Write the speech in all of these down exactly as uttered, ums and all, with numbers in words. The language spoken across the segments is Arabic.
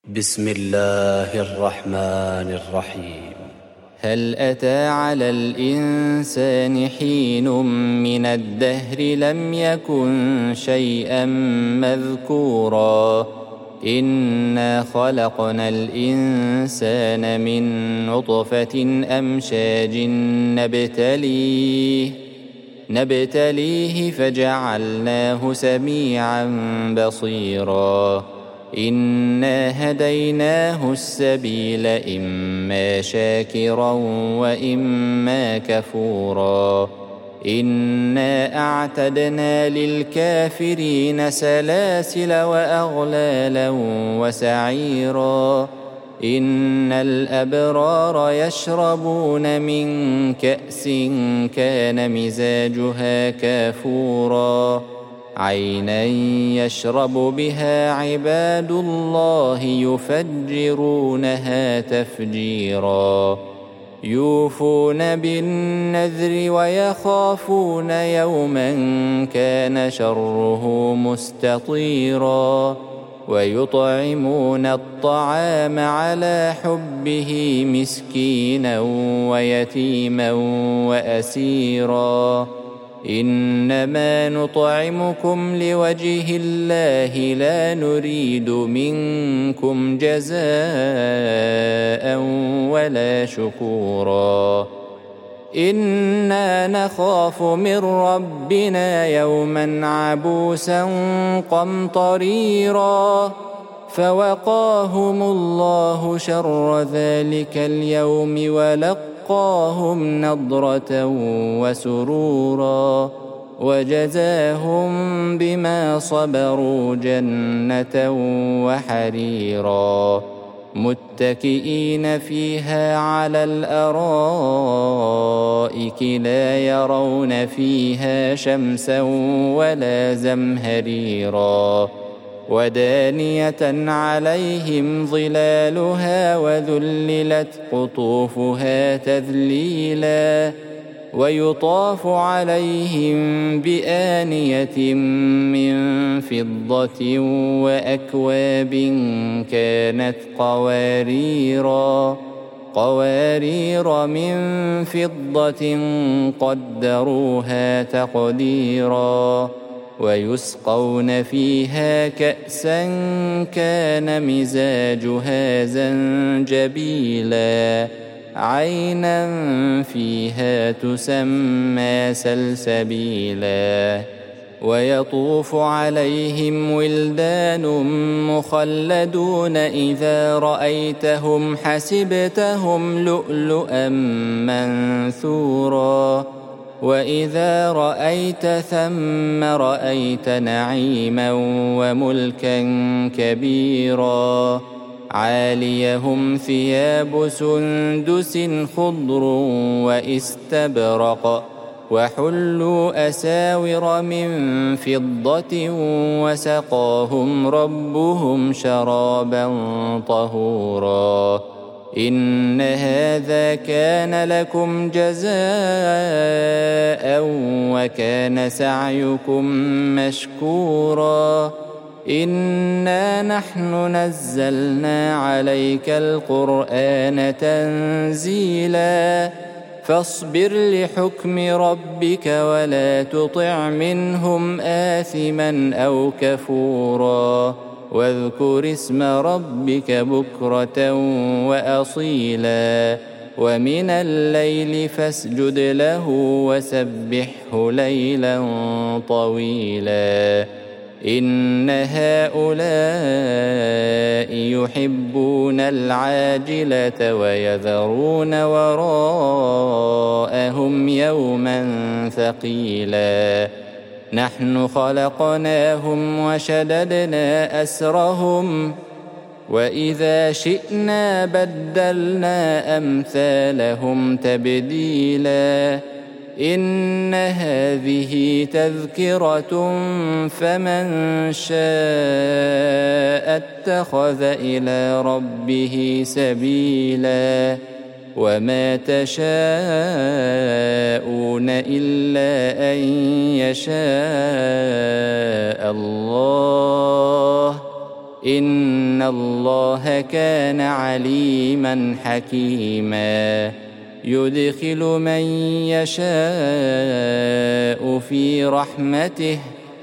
بسم الله الرحمن الرحيم. هل أتى على الإنسان حين من الدهر لم يكن شيئا مذكورا إنا خلقنا الإنسان من نطفة أمشاج نبتليه نبتليه فجعلناه سميعا بصيرا إنا هديناه السبيل إما شاكرا وإما كفورا إنا أعتدنا للكافرين سلاسل وأغلالا وسعيرا إن الأبرار يشربون من كأس كان مزاجها كافورا عينا يشرب بها عباد الله يفجرونها تفجيرا يوفون بالنذر ويخافون يوما كان شره مستطيرا ويطعمون الطعام على حبه مسكينا ويتيما وأسيرا إنما نطعمكم لوجه الله لا نريد منكم جزاء ولا شكورا إنا نخاف من ربنا يوما عبوسا قمطريرا فوقاهم الله شر ذلك اليوم ولقاهم نضرة وسرورا وجزاهم بما صبروا جنة وحريرا متكئين فيها على الأرائك لا يرون فيها شمسا ولا زمهريرا ودانية عليهم ظلالها وذللت قطوفها تذليلا ويطاف عليهم بآنية من فضة وأكواب كانت قواريرا قوارير من فضة قدروها تقديرا ويسقون فيها كأسا كان مزاجها زنجبيلا عينا فيها تسمى سلسبيلا ويطوف عليهم ولدان مخلدون إذا رأيتهم حسبتهم لؤلؤا منثورا وإذا رأيت ثم رأيت نعيما وملكا كبيرا عاليهم ثياب سندس خضر واستبرق وحلوا أساور من فضة وسقاهم ربهم شرابا طهورا إن هذا كان لكم جزاء وكان سعيكم مشكورا إنا نحن نزلنا عليك القرآن تنزيلا فاصبر لحكم ربك ولا تطع منهم آثما أو كفورا واذكر اسم ربك بكرة وأصيلا ومن الليل فاسجد له وسبحه ليلا طويلا إن هؤلاء يحبون العاجلة ويذرون وراءهم يوما ثقيلا نحن خلقناهم وشددنا أسرهم وإذا شئنا بدلنا أمثالهم تبديلا إن هذه تذكرة فمن شاء اتخذ إلى ربه سبيلا وما تشاءون إلا أن يشاء الله إن الله كان عليما حكيما يدخل من يشاء في رحمته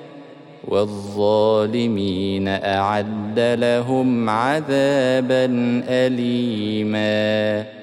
والظالمين أعد لهم عذابا أليما.